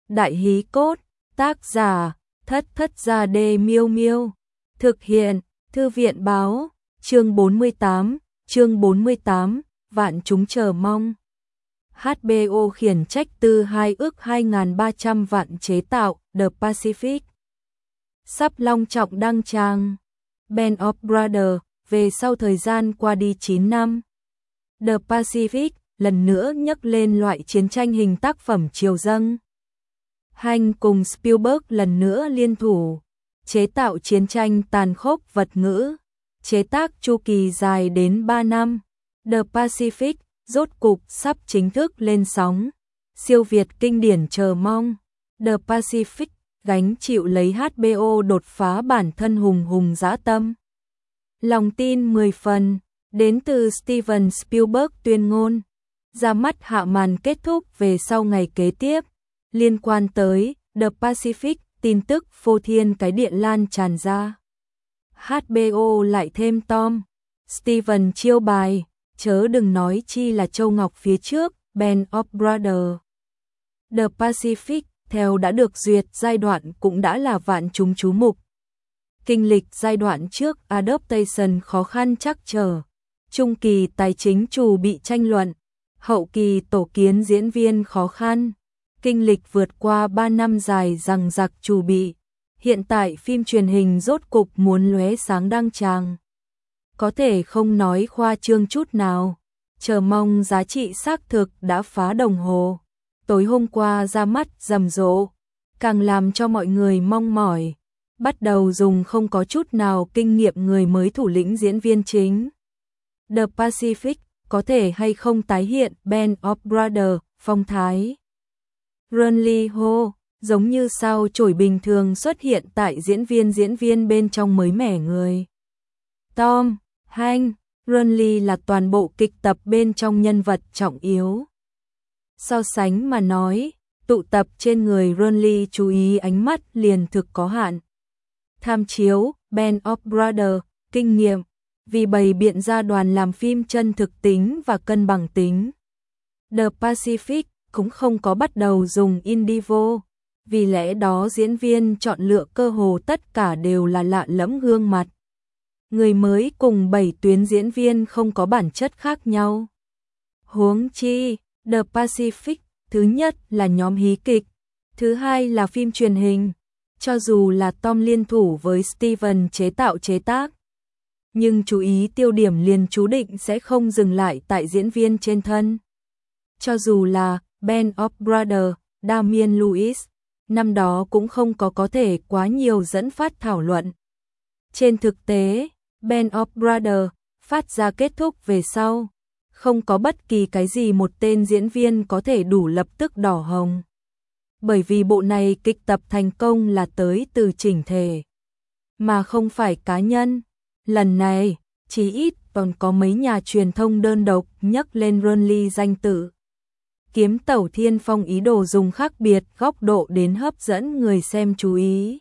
Đại hí cốt, tác giả, Thất Thất Gia Đê Miêu Miêu. Thực hiện, Thư viện báo, chương 48, vạn chúng chờ mong. HBO khiển trách tư 2 ước 2.300 vạn chế tạo, The Pacific. Sắp long trọng đăng tràng. Band of Brothers, về sau thời gian qua đi 9 năm. The Pacific, lần nữa nhắc lên loại chiến tranh hình tác phẩm triều dâng. Hành cùng Spielberg lần nữa liên thủ, chế tạo chiến tranh tàn khốc vật ngữ, chế tác chu kỳ dài đến 3 năm. The Pacific, rốt cục sắp chính thức lên sóng. Siêu Việt kinh điển chờ mong. The Pacific, gánh chịu lấy HBO đột phá bản thân hùng hùng dã tâm. Lòng tin 10 phần, đến từ Steven Spielberg tuyên ngôn. Ra mắt hạ màn kết thúc về sau ngày kế tiếp. Liên quan tới The Pacific, tin tức phô thiên cái địa lan tràn ra. HBO lại thêm Tom, Steven chiêu bài, chớ đừng nói chi là Châu Ngọc phía trước, Band of Brothers. The Pacific, theo đã được duyệt giai đoạn cũng đã là vạn chúng chú mục. Kinh lịch giai đoạn trước adaptation khó khăn trắc trở, trung kỳ tài chính trù bị tranh luận, hậu kỳ tổ kiến diễn viên khó khăn, kinh lịch vượt qua 3 năm dài dằng dặc trù bị, hiện tại phim truyền hình rốt cục muốn lóe sáng đăng tràng. Có thể không nói khoa trương chút nào, chờ mong giá trị xác thực đã phá đồng hồ. Tối hôm qua ra mắt rầm rộ, càng làm cho mọi người mong mỏi, bắt đầu dùng không có chút nào kinh nghiệm người mới thủ lĩnh diễn viên chính. The Pacific, có thể hay không tái hiện Band of Brothers phong thái. Ron Lee Ho, giống như sao chổi bình thường xuất hiện tại diễn viên bên trong mới mẻ người. Tom, Hanks, Ron Lee là toàn bộ kịch tập bên trong nhân vật trọng yếu. So sánh mà nói, tụ tập trên người Ron Lee chú ý ánh mắt liền thực có hạn. Tham chiếu, Band of Brothers, kinh nghiệm, vì bày biện ra đoàn làm phim chân thực tính và cân bằng tính. The Pacific cũng không có bắt đầu dùng Indivo, vì lẽ đó diễn viên chọn lựa cơ hồ tất cả đều là lạ lẫm gương mặt. Người mới cùng 7 tuyến diễn viên không có bản chất khác nhau. Huống chi, The Pacific, thứ nhất là nhóm hí kịch, thứ hai là phim truyền hình, cho dù là Tom liên thủ với Steven chế tác. Nhưng chú ý tiêu điểm liền chú định sẽ không dừng lại tại diễn viên trên thân. Cho dù là Band of Brothers, Damian Lewis, năm đó cũng không có thể quá nhiều dẫn phát thảo luận. Trên thực tế, Band of Brothers phát ra kết thúc về sau, không có bất kỳ cái gì một tên diễn viên có thể đủ lập tức đỏ hồng. Bởi vì bộ này kịch tập thành công là tới từ chỉnh thể, mà không phải cá nhân. Lần này, chí ít còn có mấy nhà truyền thông đơn độc nhắc lên Ron Lee danh tự. Kiếm Tẩu Thiên Phong ý đồ dùng khác biệt góc độ đến hấp dẫn người xem chú ý.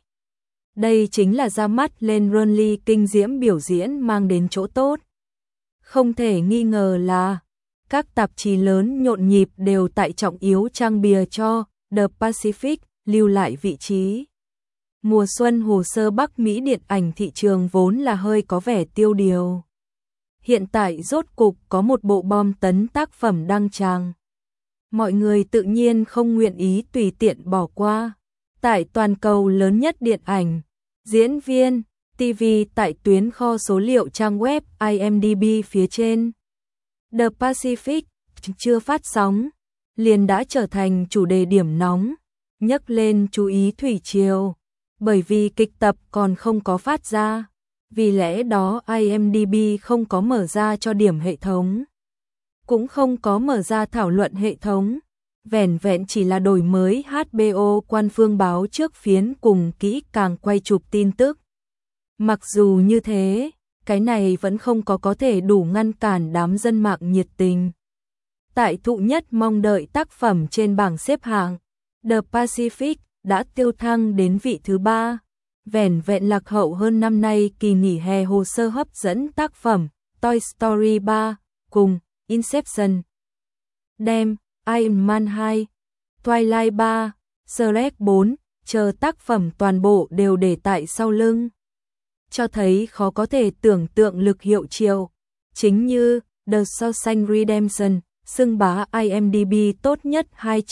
Đây chính là ra mắt lên Ron Lee kinh diễm biểu diễn mang đến chỗ tốt. Không thể nghi ngờ là các tạp chí lớn nhộn nhịp đều tại trọng yếu trang bìa cho The Pacific lưu lại vị trí. Mùa xuân hồ sơ Bắc Mỹ điện ảnh thị trường vốn là hơi có vẻ tiêu điều. Hiện tại rốt cục có một bộ bom tấn tác phẩm đăng tràng. Mọi người tự nhiên không nguyện ý tùy tiện bỏ qua. Tại toàn cầu lớn nhất điện ảnh, diễn viên, TV tại tuyến kho số liệu trang web IMDb phía trên. The Pacific chưa phát sóng, liền đã trở thành chủ đề điểm nóng, nhấc lên chú ý thủy triều. Bởi vì kịch tập còn không có phát ra, vì lẽ đó IMDb không có mở ra cho điểm hệ thống, cũng không có mở ra thảo luận hệ thống, vẻn vẹn chỉ là đổi mới HBO quan phương báo trước phiến cùng kỹ càng quay chụp tin tức. Mặc dù như thế, cái này vẫn không có thể đủ ngăn cản đám dân mạng nhiệt tình. Tại thụ nhất mong đợi tác phẩm trên bảng xếp hạng, The Pacific đã tiêu thăng đến vị thứ 3, vẻn vẹn lạc hậu hơn năm nay kỳ nghỉ hè hồ sơ hấp dẫn tác phẩm Toy Story 3 cùng Inception, Dem, Iron Man 2, Twilight 3, Shrek 4, chờ tác phẩm toàn bộ đều để tại sau lưng. Cho thấy khó có thể tưởng tượng lực hiệu triệu. Chính như The Shawshank Redemption, xưng bá IMDb tốt nhất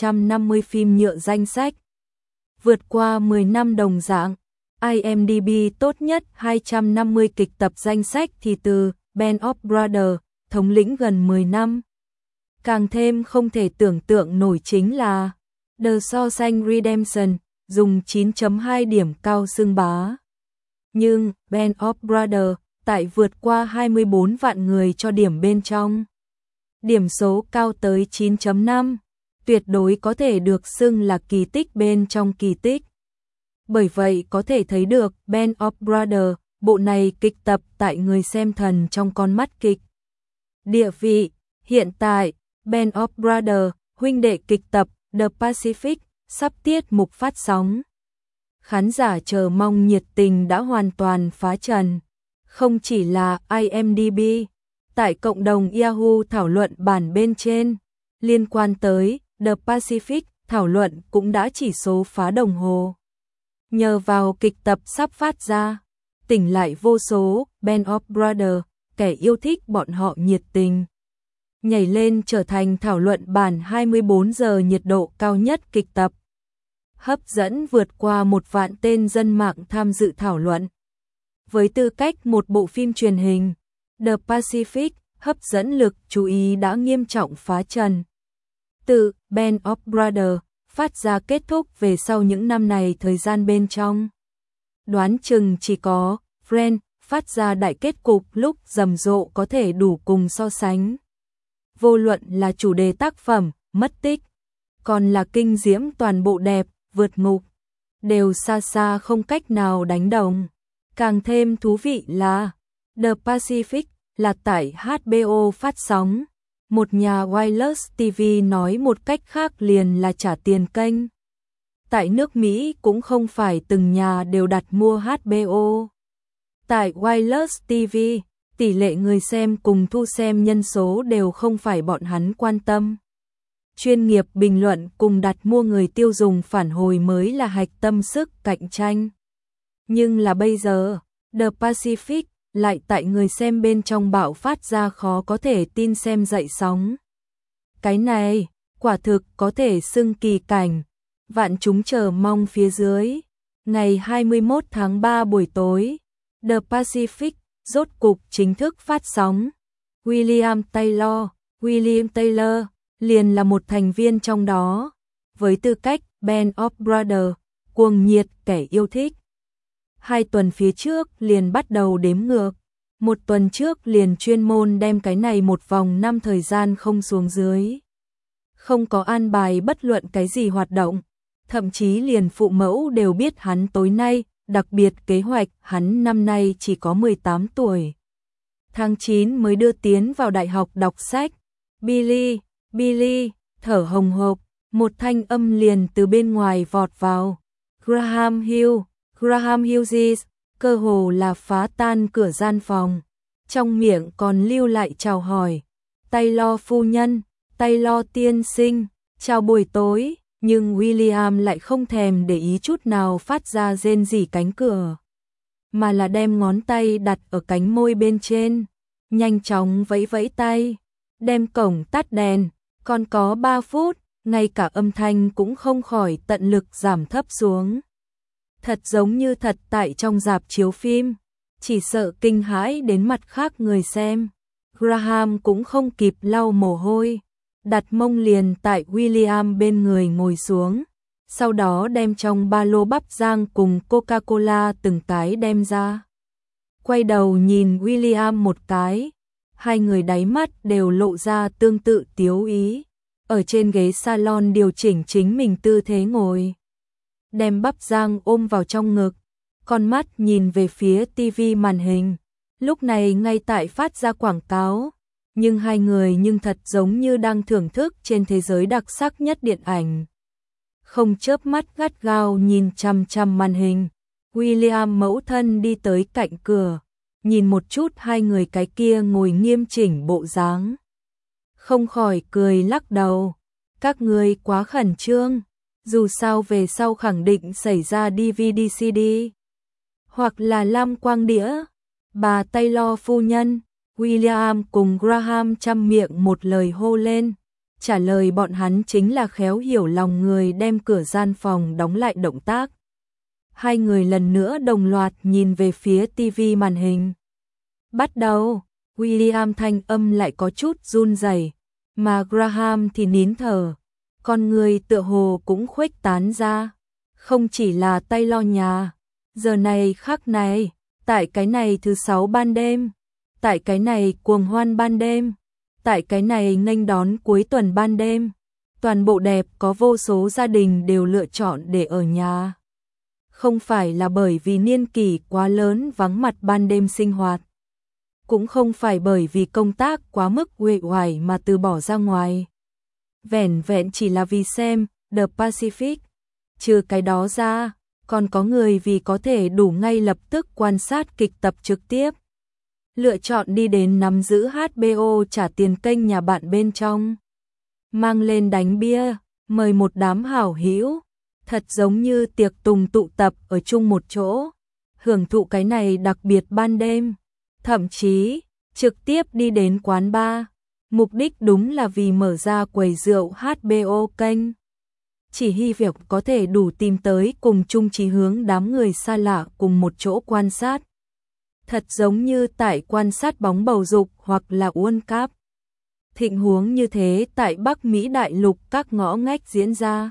250 phim nhựa danh sách. Vượt qua 10 năm đồng dạng, IMDb tốt nhất 250 kịch tập danh sách thì từ Band of Brothers, thống lĩnh gần 10 năm. Càng thêm không thể tưởng tượng nổi chính là The Shawshank Redemption, dùng 9.2 điểm cao xưng bá. Nhưng Band of Brothers tại vượt qua 24 vạn người cho điểm bên trong. Điểm số cao tới 9.5, tuyệt đối có thể được xưng là kỳ tích bên trong kỳ tích. Bởi vậy có thể thấy được Band of Brothers, bộ này kịch tập tại người xem thần trong con mắt kịch. Địa vị, hiện tại, Band of Brothers, huynh đệ kịch tập The Pacific, sắp tiết mục phát sóng. Khán giả chờ mong nhiệt tình đã hoàn toàn phá trần. Không chỉ là IMDb, tại cộng đồng Yahoo thảo luận bản bên trên, liên quan tới The Pacific, thảo luận cũng đã chỉ số phá đồng hồ. Nhờ vào kịch tập sắp phát ra, tỉnh lại vô số Band of Brothers, kẻ yêu thích bọn họ nhiệt tình. Nhảy lên trở thành thảo luận bản 24 giờ nhiệt độ cao nhất kịch tập. Hấp dẫn vượt qua 1 vạn tên dân mạng tham dự thảo luận. Với tư cách một bộ phim truyền hình, The Pacific, hấp dẫn lực chú ý đã nghiêm trọng phá trần. Từ Band of Brothers, phát ra kết thúc về sau những năm này thời gian bên trong. Đoán chừng chỉ có Friends phát ra đại kết cục lúc rầm rộ có thể đủ cùng so sánh. Vô luận là chủ đề tác phẩm, mất tích, còn là kinh diễm toàn bộ đẹp, vượt ngục, đều xa xa không cách nào đánh đồng. Càng thêm thú vị là The Pacific là tại HBO phát sóng. Một nhà wireless TV nói một cách khác liền là trả tiền kênh. Tại nước Mỹ cũng không phải từng nhà đều đặt mua HBO. Tại wireless TV, tỷ lệ người xem cùng thu xem nhân số đều không phải bọn hắn quan tâm. Chuyên nghiệp bình luận cùng đặt mua người tiêu dùng phản hồi mới là hạch tâm sức cạnh tranh. Nhưng là bây giờ, The Pacific lại tại người xem bên trong bạo phát ra khó có thể tin xem dậy sóng. Cái này, quả thực có thể xưng kỳ cảnh. Vạn chúng chờ mong phía dưới. Ngày 21 tháng 3 buổi tối, The Pacific rốt cục chính thức phát sóng. William Taylor liền là một thành viên trong đó. Với tư cách Band of Brothers, cuồng nhiệt kẻ yêu thích. 2 tuần phía trước liền bắt đầu đếm ngược. 1 tuần trước liền chuyên môn đem cái này một vòng 5 thời gian không xuống dưới. Không có an bài bất luận cái gì hoạt động. Thậm chí liền phụ mẫu đều biết hắn tối nay, đặc biệt kế hoạch hắn năm nay chỉ có 18 tuổi. Tháng 9 mới đưa tiến vào đại học đọc sách. Billy, thở hồng hộc, một thanh âm liền từ bên ngoài vọt vào. Graham Hughes, cơ hồ là phá tan cửa gian phòng. Trong miệng còn lưu lại chào hỏi. Taylor phu nhân, Taylor tiên sinh, chào buổi tối. Nhưng William lại không thèm để ý chút nào phát ra rên rỉ cánh cửa. Mà là đem ngón tay đặt ở cánh môi bên trên. Nhanh chóng vẫy vẫy tay. Đem cổng tắt đèn. Còn có 3 phút, ngay cả âm thanh cũng không khỏi tận lực giảm thấp xuống. Thật giống như thật tại trong rạp chiếu phim. Chỉ sợ kinh hãi đến mặt khác người xem. Graham cũng không kịp lau mồ hôi. Đặt mông liền tại William bên người ngồi xuống. Sau đó đem trong ba lô bắp rang cùng Coca-Cola từng cái đem ra. Quay đầu nhìn William một cái. Hai người đáy mắt đều lộ ra tương tự tiếu ý. Ở trên ghế salon điều chỉnh chính mình tư thế ngồi. Đem bắp rang ôm vào trong ngực. Con mắt nhìn về phía tivi màn hình. Lúc này ngay tại phát ra quảng cáo. Nhưng hai người nhưng thật giống như đang thưởng thức trên thế giới đặc sắc nhất điện ảnh. Không chớp mắt gắt gao nhìn chằm chằm màn hình. William mẫu thân đi tới cạnh cửa. Nhìn một chút hai người cái kia ngồi nghiêm chỉnh bộ dáng. Không khỏi cười lắc đầu. Các ngươi quá khẩn trương. Dù sao về sau khẳng định xảy ra DVD CD, hoặc là lam quang đĩa. Bà Taylor phu nhân, William cùng Graham chăm miệng một lời hô lên. Trả lời bọn hắn chính là khéo hiểu lòng người đem cửa gian phòng đóng lại động tác. Hai người lần nữa đồng loạt nhìn về phía tivi màn hình. Bắt đầu, William thanh âm lại có chút run rẩy, mà Graham thì nín thở. Con người tựa hồ cũng khuếch tán ra. Không chỉ là Taylor nhà. Giờ này khắc này, tại cái này thứ 6 ban đêm, tại cái này cuồng hoan ban đêm, tại cái này nghênh đón cuối tuần ban đêm, toàn bộ đẹp có vô số gia đình đều lựa chọn để ở nhà. Không phải là bởi vì niên kỷ quá lớn vắng mặt ban đêm sinh hoạt, cũng không phải bởi vì công tác quá mức uể oải mà từ bỏ ra ngoài. Vẻn vẹn chỉ là vì xem The Pacific. Trừ cái đó ra, còn có người vì có thể đủ ngay lập tức quan sát kịch tập trực tiếp, lựa chọn đi đến nắm giữ HBO trả tiền kênh nhà bạn bên trong, mang lên đánh bia, mời một đám hảo hữu, thật giống như tiệc tùng tụ tập ở chung một chỗ, hưởng thụ cái này đặc biệt ban đêm, thậm chí trực tiếp đi đến quán bar, mục đích đúng là vì mở ra quầy rượu HBO kênh. Chỉ hy vọng có thể đủ tìm tới cùng chung chí hướng đám người xa lạ cùng một chỗ quan sát. Thật giống như tại quan sát bóng bầu dục hoặc là World Cup. Thịnh huống như thế tại Bắc Mỹ đại lục các ngõ ngách diễn ra.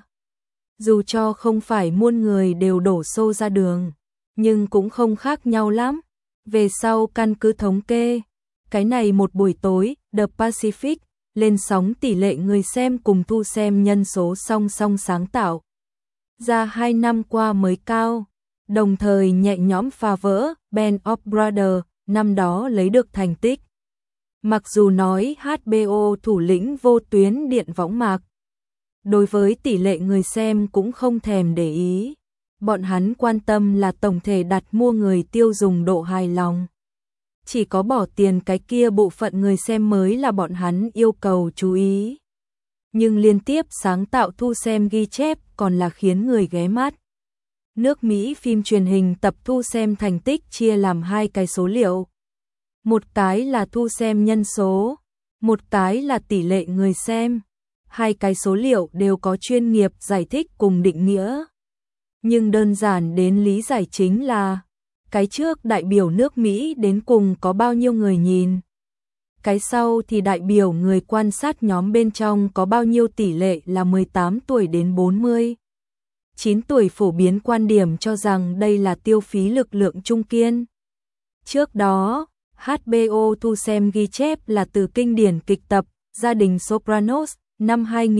Dù cho không phải muôn người đều đổ xô ra đường, nhưng cũng không khác nhau lắm. Về sau căn cứ thống kê, cái này một buổi tối, The Pacific lên sóng tỷ lệ người xem cùng thu xem nhân số song song sáng tạo ra 2 năm qua mới cao, đồng thời nhẹ nhõm phá vỡ Band of Brothers năm đó lấy được thành tích. Mặc dù nói HBO thủ lĩnh vô tuyến điện võng mạc, đối với tỷ lệ người xem cũng không thèm để ý, bọn hắn quan tâm là tổng thể đặt mua người tiêu dùng độ hài lòng. Chỉ có bỏ tiền cái kia bộ phận người xem mới là bọn hắn yêu cầu chú ý. Nhưng liên tiếp sáng tạo thu xem ghi chép còn là khiến người ghé mắt. Nước Mỹ phim truyền hình tập thu xem thành tích chia làm 2 cái số liệu. Một cái là thu xem nhân số, một cái là tỷ lệ người xem. 2 cái số liệu đều có chuyên nghiệp giải thích cùng định nghĩa. Nhưng đơn giản đến lý giải chính là cái trước đại biểu nước Mỹ đến cùng có bao nhiêu người nhìn. Cái sau thì đại biểu người quan sát nhóm bên trong có bao nhiêu tỷ lệ là 18 tuổi đến 40. 9 tuổi phổ biến quan điểm cho rằng đây là tiêu phí lực lượng trung kiên. Trước đó, HBO thu xem ghi chép là từ kinh điển kịch tập Gia đình Sopranos năm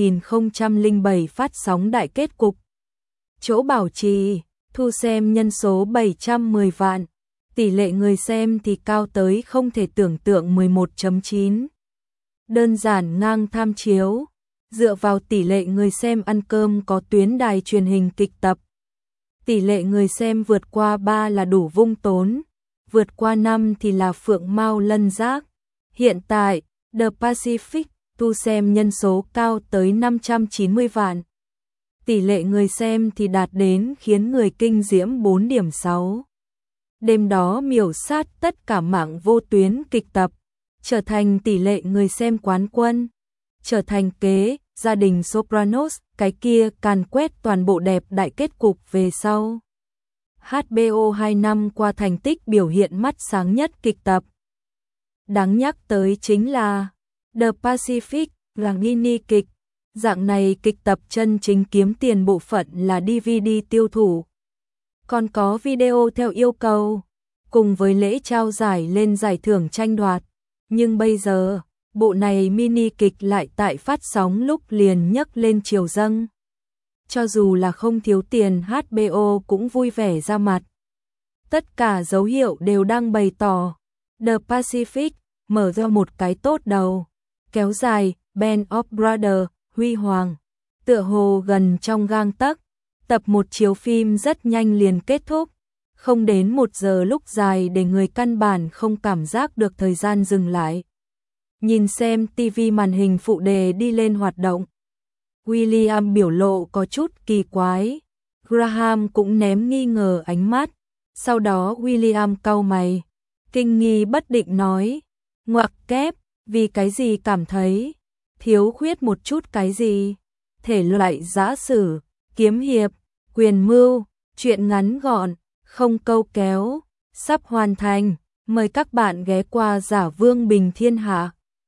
2007 phát sóng đại kết cục. Chỗ bảo trì, thu xem nhân số 710 vạn, tỷ lệ người xem thì cao tới không thể tưởng tượng 11.9. Đơn giản ngang tham chiếu, dựa vào tỷ lệ người xem ăn cơm có tuyến đài truyền hình kịch tập. Tỷ lệ người xem vượt qua 3 là đủ vung tốn, vượt qua 5 thì là phượng mao lân giác. Hiện tại, The Pacific thu xem nhân số cao tới 590 vạn. Tỷ lệ người xem thì đạt đến khiến người kinh diễm 4.6. Đêm đó miểu sát tất cả mạng vô tuyến kịch tập, trở thành tỷ lệ người xem quán quân, trở thành kế Gia đình Sopranos, cái kia càn quét toàn bộ đẹp đại kết cục về sau. HBO 2 năm qua thành tích biểu hiện mắt sáng nhất kịch tập. Đáng nhắc tới chính là The Pacific là mini kịch. Dạng này kịch tập chân chính kiếm tiền bộ phận là DVD tiêu thụ. Còn có video theo yêu cầu, cùng với lễ trao giải lên giải thưởng tranh đoạt. Nhưng bây giờ, bộ này mini kịch lại tại phát sóng lúc liền nhấc lên chiều dâng. Cho dù là không thiếu tiền, HBO cũng vui vẻ ra mặt. Tất cả dấu hiệu đều đang bày tỏ. The Pacific mở ra một cái tốt đầu, kéo dài Band of Brothers huy hoàng, tựa hồ gần trong gang tấc. Tập 1 chiếu phim rất nhanh liền kết thúc, không đến 1 giờ lúc dài để người căn bản không cảm giác được thời gian dừng lại. Nhìn xem TV màn hình phụ đề đi lên hoạt động. William biểu lộ có chút kỳ quái. Graham cũng ném nghi ngờ ánh mắt. Sau đó William cau mày, kinh nghi bất định nói, ngoặc kép, vì cái gì cảm thấy thiếu khuyết một chút cái gì? Thể loại giã sử, kiếm hiệp, quyền mưu, truyện ngắn gọn, không câu kéo, sắp hoàn thành. Mời các bạn ghé qua Giả Vương Bình Thiên Hạ.